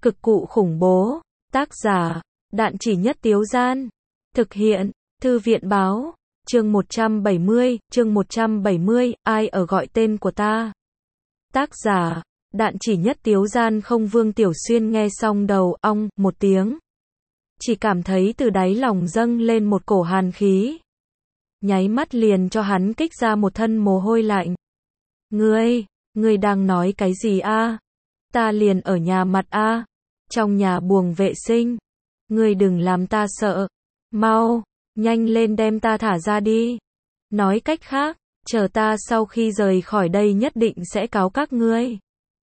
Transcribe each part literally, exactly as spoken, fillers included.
Cực cụ khủng bố. Tác giả, Đạn Chỉ Nhất Tiếu Gian. Thực hiện, Thư viện báo. Chương một trăm bảy mươi, chương một trăm bảy mươi, ai ở gọi tên của ta? Tác giả, Đạn Chỉ Nhất Tiếu Gian. Không. Vương Tiểu Xuyên nghe xong đầu ong một tiếng. Chỉ cảm thấy từ đáy lòng dâng lên một cổ hàn khí. Nháy mắt liền cho hắn kích ra một thân mồ hôi lạnh. Ngươi, ngươi đang nói cái gì a? Ta liền ở nhà mặt a, trong nhà buồng vệ sinh. Ngươi đừng làm ta sợ. Mau, nhanh lên đem ta thả ra đi. Nói cách khác, chờ ta sau khi rời khỏi đây nhất định sẽ cáo các ngươi.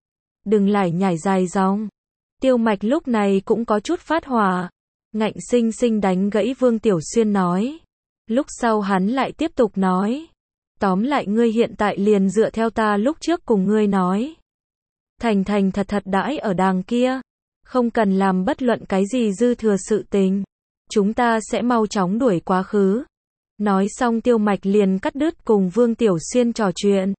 Đừng lải nhải dài dòng. Tiêu Mạch lúc này cũng có chút phát hỏa, ngạnh sinh sinh đánh gãy Vương Tiểu Xuyên nói. Lúc sau hắn lại tiếp tục nói. Tóm lại ngươi hiện tại liền dựa theo ta lúc trước cùng ngươi nói. Thành thành thật thật đãi ở đàng kia. Không cần làm bất luận cái gì dư thừa sự tình. Chúng ta sẽ mau chóng đuổi quá khứ. Nói xong Tiêu Mạch liền cắt đứt cùng Vương Tiểu Xuyên trò chuyện.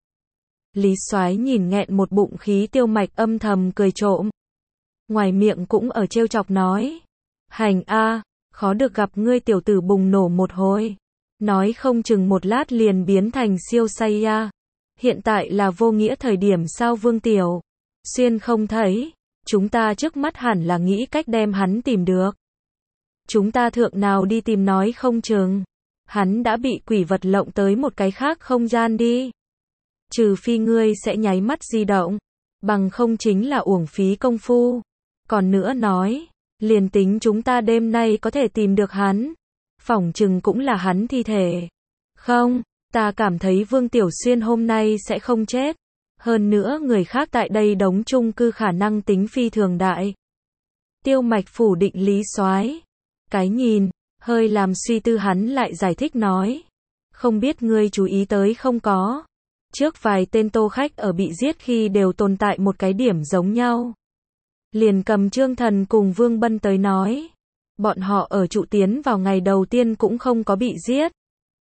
Lý Soái nhìn nghẹn một bụng khí Tiêu Mạch âm thầm cười trộm. Ngoài miệng cũng ở trêu chọc nói. Hành a, khó được gặp ngươi tiểu tử bùng nổ một hồi. Nói không chừng một lát liền biến thành siêu say ya. Hiện tại là vô nghĩa thời điểm sao Vương Tiểu Xuyên không thấy. Chúng ta trước mắt hẳn là nghĩ cách đem hắn tìm được. Chúng ta thượng nào đi tìm nói không chừng. Hắn đã bị quỷ vật lộng tới một cái khác không gian đi. Trừ phi ngươi sẽ nháy mắt di động. Bằng không chính là uổng phí công phu. Còn nữa nói, liền tính chúng ta đêm nay có thể tìm được hắn. Phỏng chừng cũng là hắn thi thể. Không, ta cảm thấy Vương Tiểu Xuyên hôm nay sẽ không chết. Hơn nữa người khác tại đây đóng chung cư khả năng tính phi thường đại. Tiêu Mạch phủ định Lý Soái. Cái nhìn, hơi làm suy tư hắn lại giải thích nói. Không biết ngươi chú ý tới không có. Trước vài tên tô khách ở bị giết khi đều tồn tại một cái điểm giống nhau. Liền cầm Trương Thần cùng Vương Bân tới nói. Bọn họ ở trụ tiến vào ngày đầu tiên cũng không có bị giết.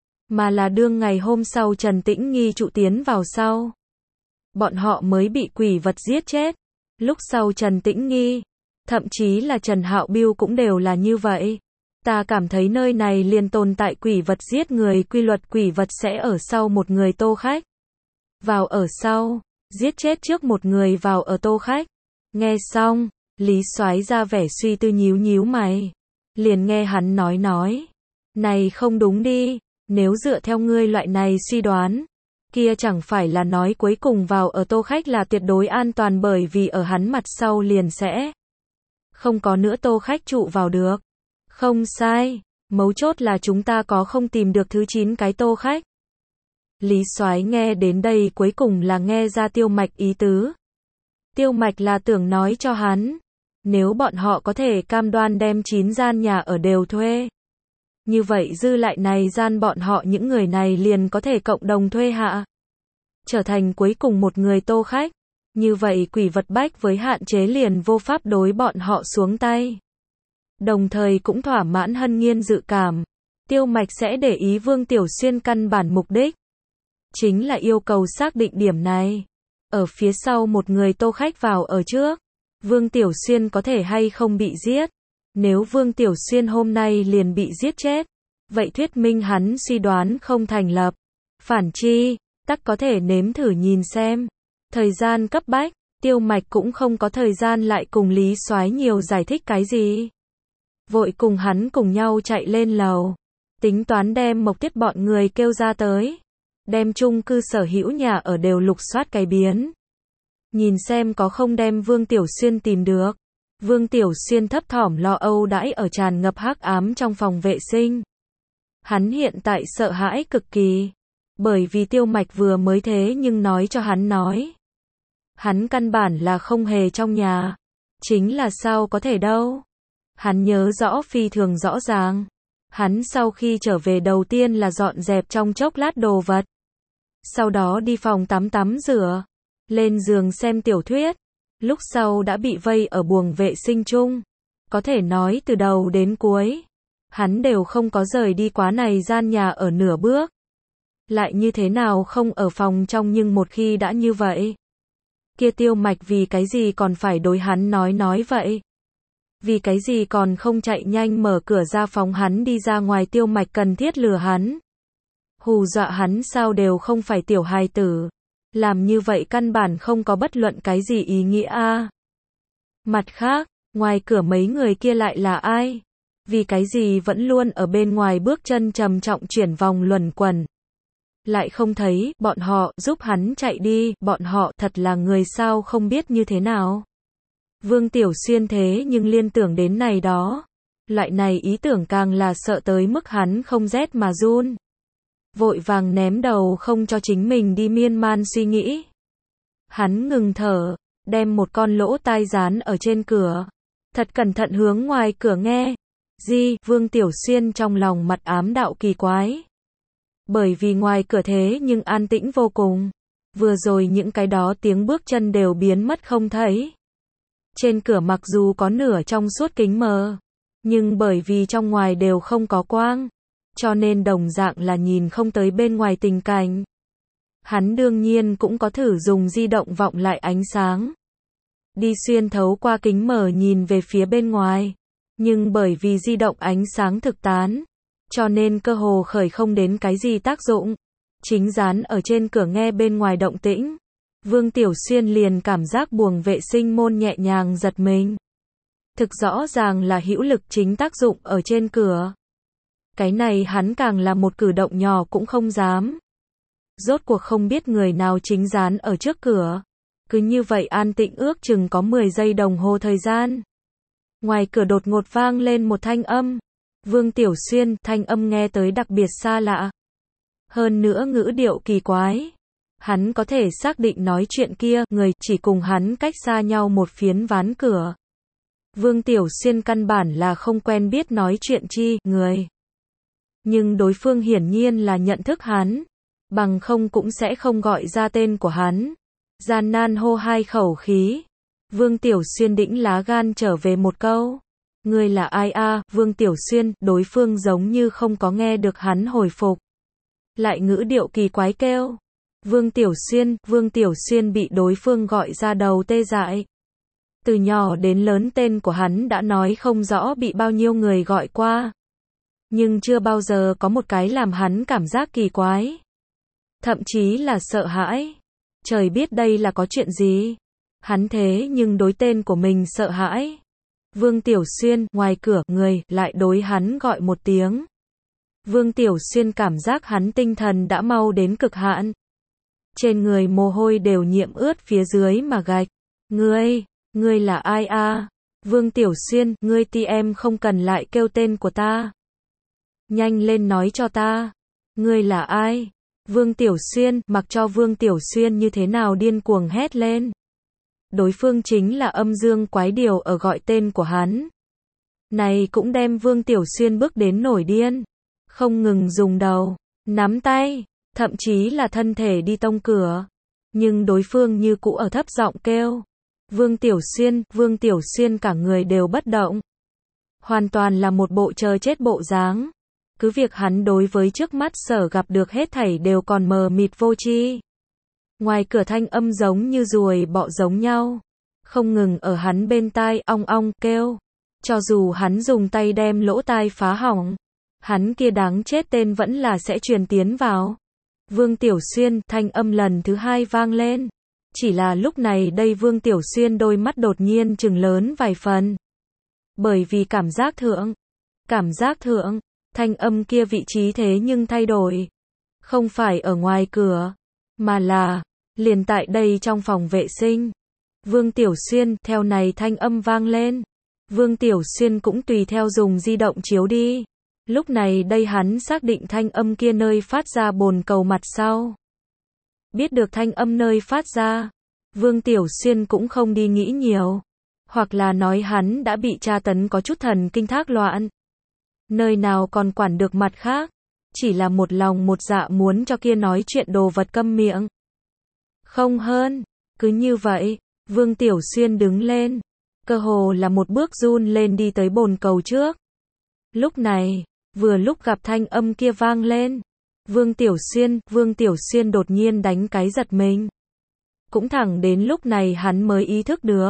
Mà là đương ngày hôm sau Trần Tĩnh Nghi trụ tiến vào sau. Bọn họ mới bị quỷ vật giết chết. Lúc sau Trần Tĩnh Nghi, thậm chí là Trần Hạo Biêu cũng đều là như vậy. Ta cảm thấy nơi này liền tồn tại quỷ vật giết người, quy luật quỷ vật sẽ ở sau một người tô khách. Vào ở sau, giết chết trước một người vào ở tô khách. Nghe xong, Lý Soái ra vẻ suy tư nhíu nhíu mày. Liền nghe hắn nói nói. Này không đúng đi, nếu dựa theo ngươi loại này suy đoán. Kia chẳng phải là nói cuối cùng vào ở tô khách là tuyệt đối an toàn bởi vì ở hắn mặt sau liền sẽ không có nữa tô khách trụ vào được. Không sai, mấu chốt là chúng ta có không tìm được thứ chín cái tô khách. Lý Soái nghe đến đây cuối cùng là nghe ra Tiêu Mạch ý tứ. Tiêu Mạch là tưởng nói cho hắn, nếu bọn họ có thể cam đoan đem chín gian nhà ở đều thuê. Như vậy dư lại này gian bọn họ những người này liền có thể cộng đồng thuê hạ. Trở thành cuối cùng một người tô khách. Như vậy quỷ vật bách với hạn chế liền vô pháp đối bọn họ xuống tay. Đồng thời cũng thỏa mãn Hân Nghiên dự cảm. Tiêu Mạch sẽ để ý Vương Tiểu Xuyên căn bản mục đích. Chính là yêu cầu xác định điểm này. Ở phía sau một người tô khách vào ở trước. Vương Tiểu Xuyên có thể hay không bị giết. Nếu Vương Tiểu Xuyên hôm nay liền bị giết chết. Vậy thuyết minh hắn suy đoán không thành lập. Phản chi, tắc có thể nếm thử nhìn xem. Thời gian cấp bách, Tiêu Mạch cũng không có thời gian lại cùng Lý Soái nhiều giải thích cái gì. Vội cùng hắn cùng nhau chạy lên lầu. Tính toán đem Mộc Tiết bọn người kêu ra tới. Đem chung cư sở hữu nhà ở đều lục soát cái biến. Nhìn xem có không đem Vương Tiểu Xuyên tìm được. Vương Tiểu Xuyên thấp thỏm lo âu đãi ở tràn ngập hắc ám trong phòng vệ sinh. Hắn hiện tại sợ hãi cực kỳ. Bởi vì Tiêu Mạch vừa mới thế nhưng nói cho hắn nói. Hắn căn bản là không hề trong nhà. Chính là sao có thể đâu. Hắn nhớ rõ phi thường rõ ràng. Hắn sau khi trở về đầu tiên là dọn dẹp trong chốc lát đồ vật. Sau đó đi phòng tắm tắm rửa. Lên giường xem tiểu thuyết. Lúc sau đã bị vây ở buồng vệ sinh chung. Có thể nói từ đầu đến cuối. Hắn đều không có rời đi quá này gian nhà ở nửa bước. Lại như thế nào không ở phòng trong nhưng một khi đã như vậy. Kia Tiêu Mạch vì cái gì còn phải đối hắn nói nói vậy. Vì cái gì còn không chạy nhanh mở cửa ra phóng hắn đi ra ngoài, Tiêu Mạch cần thiết lừa hắn. Hù dọa hắn sao, đều không phải tiểu hài tử. Làm như vậy căn bản không có bất luận cái gì ý nghĩa a. Mặt khác, ngoài cửa mấy người kia lại là ai? Vì cái gì vẫn luôn ở bên ngoài bước chân trầm trọng chuyển vòng luẩn quẩn? Lại không thấy, bọn họ, giúp hắn chạy đi, bọn họ, thật là người sao không biết như thế nào. Vương Tiểu Xuyên thế nhưng liên tưởng đến này đó. Loại này ý tưởng càng là sợ tới mức hắn không rét mà run. Vội vàng ném đầu không cho chính mình đi miên man suy nghĩ. Hắn ngừng thở, đem một con lỗ tai dán ở trên cửa. Thật cẩn thận hướng ngoài cửa nghe. Gì, Vương Tiểu Xuyên trong lòng mặt ám đạo kỳ quái. Bởi vì ngoài cửa thế nhưng an tĩnh vô cùng. Vừa rồi những cái đó tiếng bước chân đều biến mất không thấy. Trên cửa mặc dù có nửa trong suốt kính mờ, nhưng bởi vì trong ngoài đều không có quang, cho nên đồng dạng là nhìn không tới bên ngoài tình cảnh. Hắn đương nhiên cũng có thử dùng di động vọng lại ánh sáng. Đi xuyên thấu qua kính mờ nhìn về phía bên ngoài. Nhưng bởi vì di động ánh sáng thực tán, cho nên cơ hồ khởi không đến cái gì tác dụng. Chính dán ở trên cửa nghe bên ngoài động tĩnh. Vương Tiểu Xuyên liền cảm giác buồng vệ sinh môn nhẹ nhàng giật mình. Thực rõ ràng là hữu lực chính tác dụng ở trên cửa. Cái này hắn càng là một cử động nhỏ cũng không dám. Rốt cuộc không biết người nào chính dán ở trước cửa. Cứ như vậy an tĩnh ước chừng có mười giây đồng hồ thời gian. Ngoài cửa đột ngột vang lên một thanh âm. Vương Tiểu Xuyên, thanh âm nghe tới đặc biệt xa lạ. Hơn nữa ngữ điệu kỳ quái. Hắn có thể xác định nói chuyện kia, người chỉ cùng hắn cách xa nhau một phiến ván cửa. Vương Tiểu Xuyên căn bản là không quen biết nói chuyện chi, người. Nhưng đối phương hiển nhiên là nhận thức hắn. Bằng không cũng sẽ không gọi ra tên của hắn. Gian nan hô hai khẩu khí. Vương Tiểu Xuyên đĩnh lá gan trở về một câu. Người là ai a? Vương Tiểu Xuyên, đối phương giống như không có nghe được hắn hồi phục. Lại ngữ điệu kỳ quái kêu. Vương Tiểu Xuyên, Vương Tiểu Xuyên bị đối phương gọi ra đầu tê dại. Từ nhỏ đến lớn tên của hắn đã nói không rõ bị bao nhiêu người gọi qua. Nhưng chưa bao giờ có một cái làm hắn cảm giác kỳ quái. Thậm chí là sợ hãi. Trời biết đây là có chuyện gì. Hắn thế nhưng đối tên của mình sợ hãi. Vương Tiểu Xuyên, ngoài cửa, người, lại đối hắn gọi một tiếng. Vương Tiểu Xuyên cảm giác hắn tinh thần đã mau đến cực hạn. Trên người mồ hôi đều nhiễm ướt phía dưới mà gạch. Ngươi, ngươi là ai a? Vương Tiểu Xuyên, ngươi ti em không cần lại kêu tên của ta. Nhanh lên nói cho ta. Ngươi là ai? Vương Tiểu Xuyên, mặc cho Vương Tiểu Xuyên như thế nào điên cuồng hét lên. Đối phương chính là âm dương quái điều ở gọi tên của hắn. Này cũng đem Vương Tiểu Xuyên bước đến nổi điên. Không ngừng dùng đầu, nắm tay, thậm chí là thân thể đi tông cửa. Nhưng đối phương như cũ ở thấp giọng kêu. Vương Tiểu Xuyên, Vương Tiểu Xuyên cả người đều bất động. Hoàn toàn là một bộ chờ chết bộ dáng. Cứ việc hắn đối với trước mắt sở gặp được hết thảy đều còn mờ mịt vô tri. Ngoài cửa thanh âm giống như ruồi bọ giống nhau. Không ngừng ở hắn bên tai ong ong kêu. Cho dù hắn dùng tay đem lỗ tai phá hỏng. Hắn kia đáng chết tên vẫn là sẽ truyền tiến vào. Vương Tiểu Xuyên, thanh âm lần thứ hai vang lên. Chỉ là lúc này đây Vương Tiểu Xuyên đôi mắt đột nhiên trừng lớn vài phần. Bởi vì cảm giác thượng. Cảm giác thượng. Thanh âm kia vị trí thế nhưng thay đổi. Không phải ở ngoài cửa. Mà là, liền tại đây trong phòng vệ sinh. Vương Tiểu Xuyên, theo này thanh âm vang lên. Vương Tiểu Xuyên cũng tùy theo dùng di động chiếu đi. Lúc này đây hắn xác định thanh âm kia nơi phát ra bồn cầu mặt sau. Biết được thanh âm nơi phát ra. Vương Tiểu Xuyên cũng không đi nghĩ nhiều. Hoặc là nói hắn đã bị tra tấn có chút thần kinh thác loạn. Nơi nào còn quản được mặt khác. Chỉ là một lòng một dạ muốn cho kia nói chuyện đồ vật câm miệng. Không hơn. Cứ như vậy, Vương Tiểu Xuyên đứng lên. Cơ hồ là một bước run lên đi tới bồn cầu trước. Lúc này, vừa lúc gặp thanh âm kia vang lên. Vương Tiểu Xuyên, Vương Tiểu Xuyên đột nhiên đánh cái giật mình. Cũng thẳng đến lúc này hắn mới ý thức được.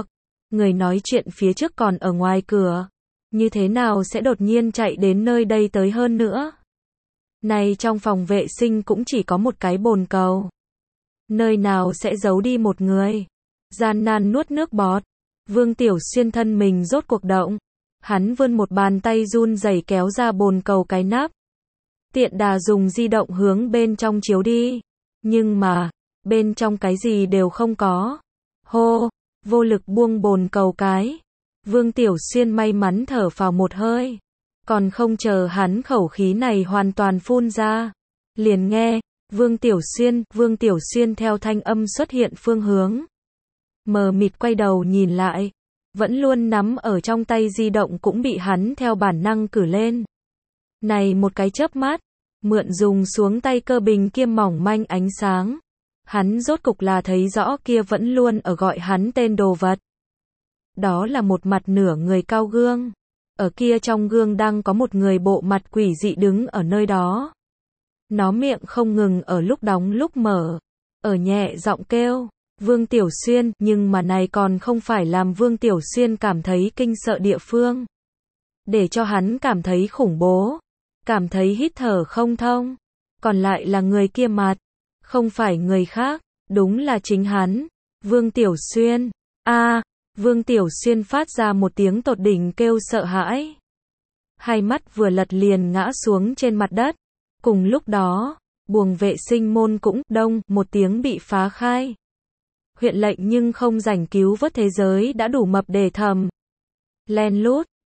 Người nói chuyện phía trước còn ở ngoài cửa. Như thế nào sẽ đột nhiên chạy đến nơi đây tới hơn nữa? Này trong phòng vệ sinh cũng chỉ có một cái bồn cầu. Nơi nào sẽ giấu đi một người? Gian nan nuốt nước bọt. Vương Tiểu Xuyên thân mình rốt cuộc động. Hắn vươn một bàn tay run rẩy kéo ra bồn cầu cái nắp. Tiện đà dùng di động hướng bên trong chiếu đi. Nhưng mà, bên trong cái gì đều không có. Hô, vô lực buông bồn cầu cái. Vương Tiểu Xuyên may mắn thở phào một hơi. Còn không chờ hắn khẩu khí này hoàn toàn phun ra. Liền nghe, Vương Tiểu Xuyên, Vương Tiểu Xuyên theo thanh âm xuất hiện phương hướng. Mờ mịt quay đầu nhìn lại. Vẫn luôn nắm ở trong tay di động cũng bị hắn theo bản năng cử lên. Này một cái chớp mắt, mượn dùng xuống tay cơ bình kia mỏng manh ánh sáng. Hắn rốt cục là thấy rõ kia vẫn luôn ở gọi hắn tên đồ vật. Đó là một mặt nửa người cao gương. Ở kia trong gương đang có một người bộ mặt quỷ dị đứng ở nơi đó. Nó miệng không ngừng ở lúc đóng lúc mở. Ở nhẹ giọng kêu, Vương Tiểu Xuyên, nhưng mà này còn không phải làm Vương Tiểu Xuyên cảm thấy kinh sợ địa phương. Để cho hắn cảm thấy khủng bố. Cảm thấy hít thở không thông. Còn lại là người kia mặt. Không phải người khác, đúng là chính hắn. Vương Tiểu Xuyên. A, Vương Tiểu Xuyên phát ra một tiếng tột đỉnh kêu sợ hãi. Hai mắt vừa lật liền ngã xuống trên mặt đất. Cùng lúc đó, buồng vệ sinh môn cũng đông một tiếng bị phá khai. Huyện lệnh nhưng không rảnh cứu vớt thế giới đã đủ mập để thầm. Len lút,